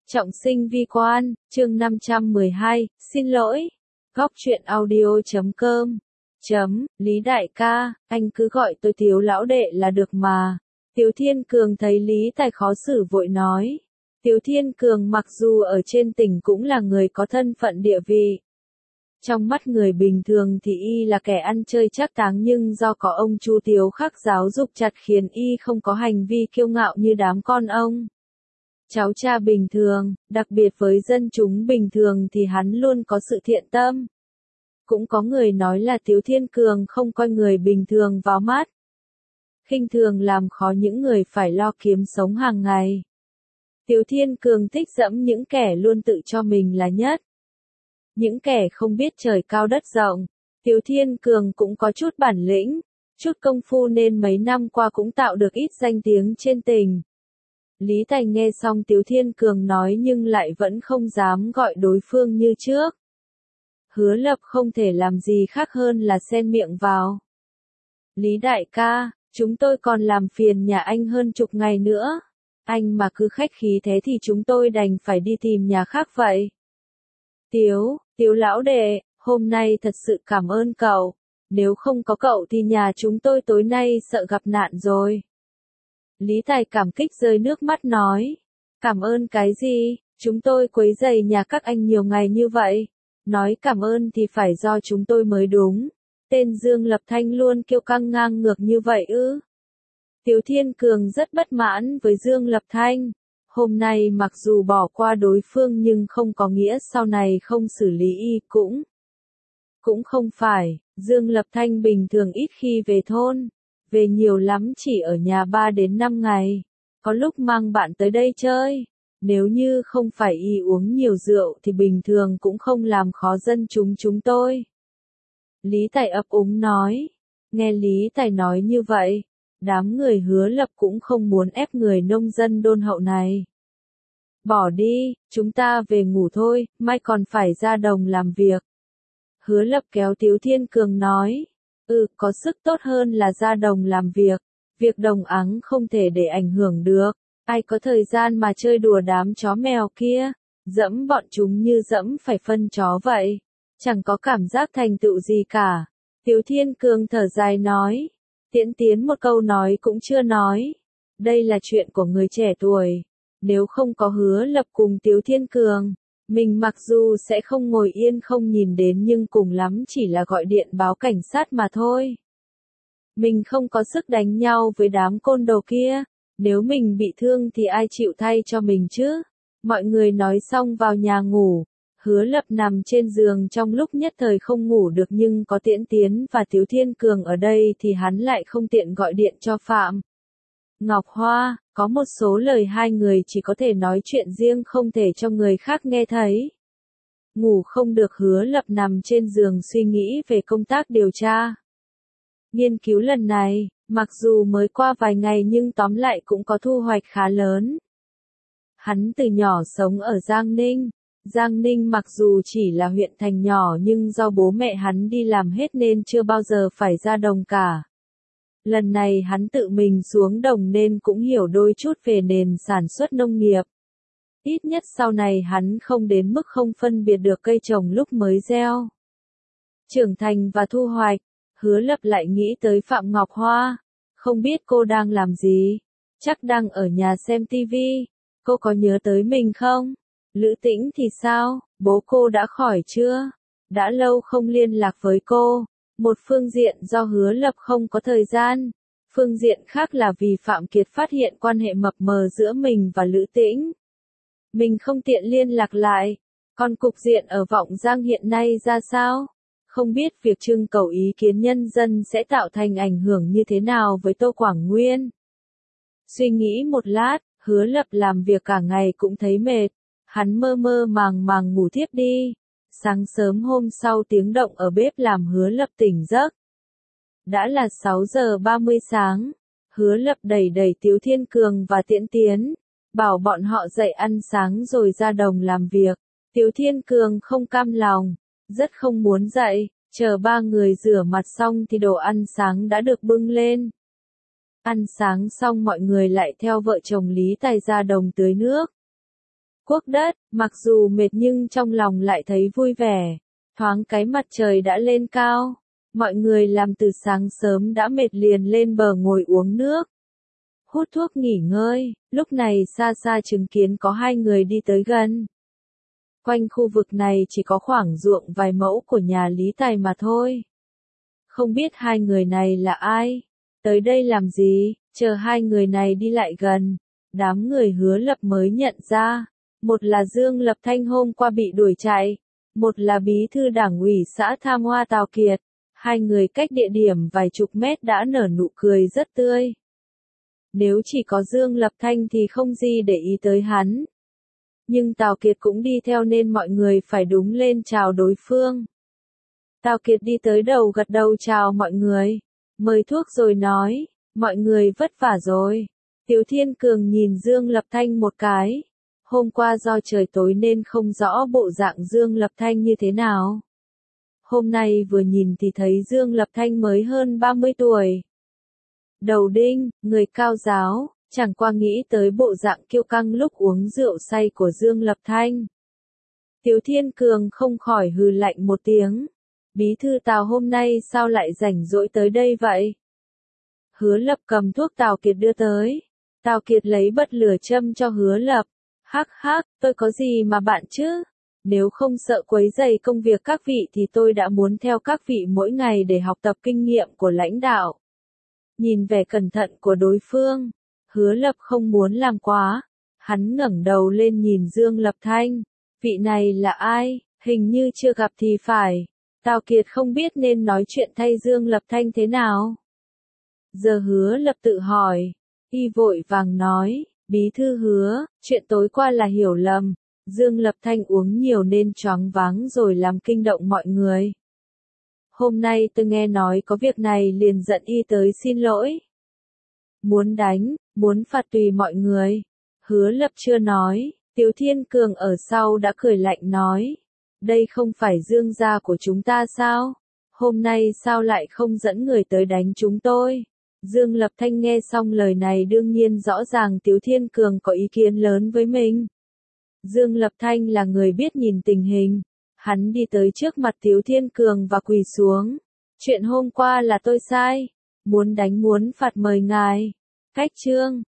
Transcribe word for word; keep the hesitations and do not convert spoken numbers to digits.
Trọng sinh vi quan, chương năm trăm mười hai, xin lỗi. Góc truyện audio chấm com. Chấm, Lý đại ca, anh cứ gọi tôi Tiếu lão đệ là được mà. Tiếu Thiên Cường thấy Lý Tài khó xử vội nói. Tiếu Thiên Cường mặc dù ở trên tỉnh cũng là người có thân phận địa vị. Trong mắt người bình thường thì y là kẻ ăn chơi trác táng, nhưng do có ông Chu Tiếu Khắc giáo dục chặt khiến y không có hành vi kiêu ngạo như đám con ông. Cháu cha bình thường, đặc biệt với dân chúng bình thường thì hắn luôn có sự thiện tâm. Cũng có người nói là Tiếu Thiên Cường không coi người bình thường vào mắt. Khinh thường làm khó những người phải lo kiếm sống hàng ngày. Tiếu Thiên Cường thích dẫm những kẻ luôn tự cho mình là nhất. Những kẻ không biết trời cao đất rộng. Tiếu Thiên Cường cũng có chút bản lĩnh, chút công phu nên mấy năm qua cũng tạo được ít danh tiếng trên tỉnh. Lý Tài nghe xong Tiếu Thiên Cường nói nhưng lại vẫn không dám gọi đối phương như trước. Hứa Lập không thể làm gì khác hơn là xen miệng vào. Lý đại ca, chúng tôi còn làm phiền nhà anh hơn chục ngày nữa. Anh mà cứ khách khí thế thì chúng tôi đành phải đi tìm nhà khác vậy. Tiếu, Tiếu lão đệ, hôm nay thật sự cảm ơn cậu. Nếu không có cậu thì nhà chúng tôi tối nay sợ gặp nạn rồi. Lý Tài cảm kích rơi nước mắt nói. Cảm ơn cái gì, chúng tôi quấy rầy nhà các anh nhiều ngày như vậy. Nói cảm ơn thì phải do chúng tôi mới đúng. Tên Dương Lập Thanh luôn kiêu căng ngang ngược như vậy ư. Tiếu Thiên Cường rất bất mãn với Dương Lập Thanh. Hôm nay mặc dù bỏ qua đối phương nhưng không có nghĩa sau này không xử lý y cũng. Cũng không phải, Dương Lập Thanh bình thường ít khi về thôn. Về nhiều lắm chỉ ở nhà ba đến năm ngày. Có lúc mang bạn tới đây chơi. Nếu như không phải y uống nhiều rượu thì bình thường cũng không làm khó dân chúng chúng tôi. Lý Tài ấp úng nói. Nghe Lý Tài nói như vậy, đám người Hứa Lập cũng không muốn ép người nông dân đôn hậu này. Bỏ đi, chúng ta về ngủ thôi, mai còn phải ra đồng làm việc. Hứa Lập kéo Tiếu Thiên Cường nói. Ừ, có sức tốt hơn là ra đồng làm việc. Việc đồng áng không thể để ảnh hưởng được. Ai có thời gian mà chơi đùa đám chó mèo kia. Dẫm bọn chúng như dẫm phải phân chó vậy. Chẳng có cảm giác thành tựu gì cả. Tiếu Thiên Cường thở dài nói. Tiễn Tiến một câu nói cũng chưa nói. Đây là chuyện của người trẻ tuổi. Nếu không có Hứa Lập cùng Tiếu Thiên Cường, mình mặc dù sẽ không ngồi yên không nhìn đến nhưng cùng lắm chỉ là gọi điện báo cảnh sát mà thôi. Mình không có sức đánh nhau với đám côn đồ kia. Nếu mình bị thương thì ai chịu thay cho mình chứ? Mọi người nói xong vào nhà ngủ. Hứa Lập nằm trên giường trong lúc nhất thời không ngủ được, nhưng có Tiễn Tiến và Tiếu Thiên Cường ở đây thì hắn lại không tiện gọi điện cho Phạm Ngọc Hoa. Có một số lời hai người chỉ có thể nói chuyện riêng, không thể cho người khác nghe thấy. Ngủ không được, Hứa Lập nằm trên giường suy nghĩ về công tác điều tra. Nghiên cứu lần này, mặc dù mới qua vài ngày nhưng tóm lại cũng có thu hoạch khá lớn. Hắn từ nhỏ sống ở Giang Ninh. Giang Ninh mặc dù chỉ là huyện thành nhỏ nhưng do bố mẹ hắn đi làm hết nên chưa bao giờ phải ra đồng cả. Lần này hắn tự mình xuống đồng nên cũng hiểu đôi chút về nền sản xuất nông nghiệp. Ít nhất sau này hắn không đến mức không phân biệt được cây trồng lúc mới gieo, trưởng thành và thu hoạch. Hứa Lập lại nghĩ tới Phạm Ngọc Hoa. Không biết cô đang làm gì? Chắc đang ở nhà xem tivi. Cô có nhớ tới mình không? Lữ Tĩnh thì sao? Bố cô đã khỏi chưa? Đã lâu không liên lạc với cô. Một phương diện do Hứa Lập không có thời gian. Phương diện khác là vì Phạm Kiệt phát hiện quan hệ mập mờ giữa mình và Lữ Tĩnh. Mình không tiện liên lạc lại. Còn cục diện ở Vọng Giang hiện nay ra sao? Không biết việc trưng cầu ý kiến nhân dân sẽ tạo thành ảnh hưởng như thế nào với Tô Quảng Nguyên. Suy nghĩ một lát, Hứa Lập làm việc cả ngày cũng thấy mệt. Hắn mơ mơ màng màng ngủ thiếp đi. Sáng sớm hôm sau tiếng động ở bếp làm Hứa Lập tỉnh giấc. Đã là sáu giờ ba mươi sáng. Hứa Lập đẩy đẩy Tiếu Thiên Cường và Tiễn Tiến. Bảo bọn họ dậy ăn sáng rồi ra đồng làm việc. Tiếu Thiên Cường không cam lòng. Rất không muốn dậy. Chờ ba người rửa mặt xong thì đồ ăn sáng đã được bưng lên. Ăn sáng xong mọi người lại theo vợ chồng Lý Tài ra đồng tưới nước. Quốc đất, mặc dù mệt nhưng trong lòng lại thấy vui vẻ. Thoáng cái mặt trời đã lên cao. Mọi người làm từ sáng sớm đã mệt liền lên bờ ngồi uống nước. Hút thuốc nghỉ ngơi, lúc này xa xa chứng kiến có hai người đi tới gần. Quanh khu vực này chỉ có khoảng ruộng vài mẫu của nhà Lý Tài mà thôi. Không biết hai người này là ai? Tới đây làm gì? Chờ hai người này đi lại gần. Đám người Hứa Lập mới nhận ra. Một là Dương Lập Thanh hôm qua bị đuổi chạy. Một là bí thư đảng ủy xã Tham Hoa Tào Kiệt. Hai người cách địa điểm vài chục mét đã nở nụ cười rất tươi. Nếu chỉ có Dương Lập Thanh thì không gì để ý tới hắn. Nhưng Tào Kiệt cũng đi theo nên mọi người phải đúng lên chào đối phương. Tào Kiệt đi tới đầu gật đầu chào mọi người. Mời thuốc rồi nói, mọi người vất vả rồi. Tiếu Thiên Cường nhìn Dương Lập Thanh một cái. Hôm qua do trời tối nên không rõ bộ dạng Dương Lập Thanh như thế nào. Hôm nay vừa nhìn thì thấy Dương Lập Thanh mới hơn ba mươi tuổi. Đầu đinh, người cao giáo, chẳng qua nghĩ tới bộ dạng kiêu căng lúc uống rượu say của Dương Lập Thanh. Tiếu Thiên Cường không khỏi hừ lạnh một tiếng. Bí thư Tào hôm nay sao lại rảnh rỗi tới đây vậy? Hứa Lập cầm thuốc Tào Kiệt đưa tới. Tào Kiệt lấy bật lửa châm cho Hứa Lập. Hắc hắc, tôi có gì mà bạn chứ? Nếu không sợ quấy rầy công việc các vị thì tôi đã muốn theo các vị mỗi ngày để học tập kinh nghiệm của lãnh đạo. Nhìn vẻ cẩn thận của đối phương, Hứa Lập không muốn làm quá. Hắn ngẩng đầu lên nhìn Dương Lập Thanh. Vị này là ai? Hình như chưa gặp thì phải. Tào Kiệt không biết nên nói chuyện thay Dương Lập Thanh thế nào. Giờ Hứa Lập tự hỏi. Y vội vàng nói, bí thư Hứa, chuyện tối qua là hiểu lầm. Dương Lập Thanh uống nhiều nên choáng váng rồi làm kinh động mọi người. Hôm nay tôi nghe nói có việc này liền giận y tới xin lỗi. Muốn đánh, muốn phạt tùy mọi người. Hứa Lập chưa nói, Tiếu Thiên Cường ở sau đã cười lạnh nói. Đây không phải Dương gia của chúng ta sao? Hôm nay sao lại không dẫn người tới đánh chúng tôi? Dương Lập Thanh nghe xong lời này đương nhiên rõ ràng Tiếu Thiên Cường có ý kiến lớn với mình. Dương Lập Thanh là người biết nhìn tình hình. Hắn đi tới trước mặt Tiếu Thiên Cường và quỳ xuống. Chuyện hôm qua là tôi sai. Muốn đánh muốn phạt mời ngài. Cách chương.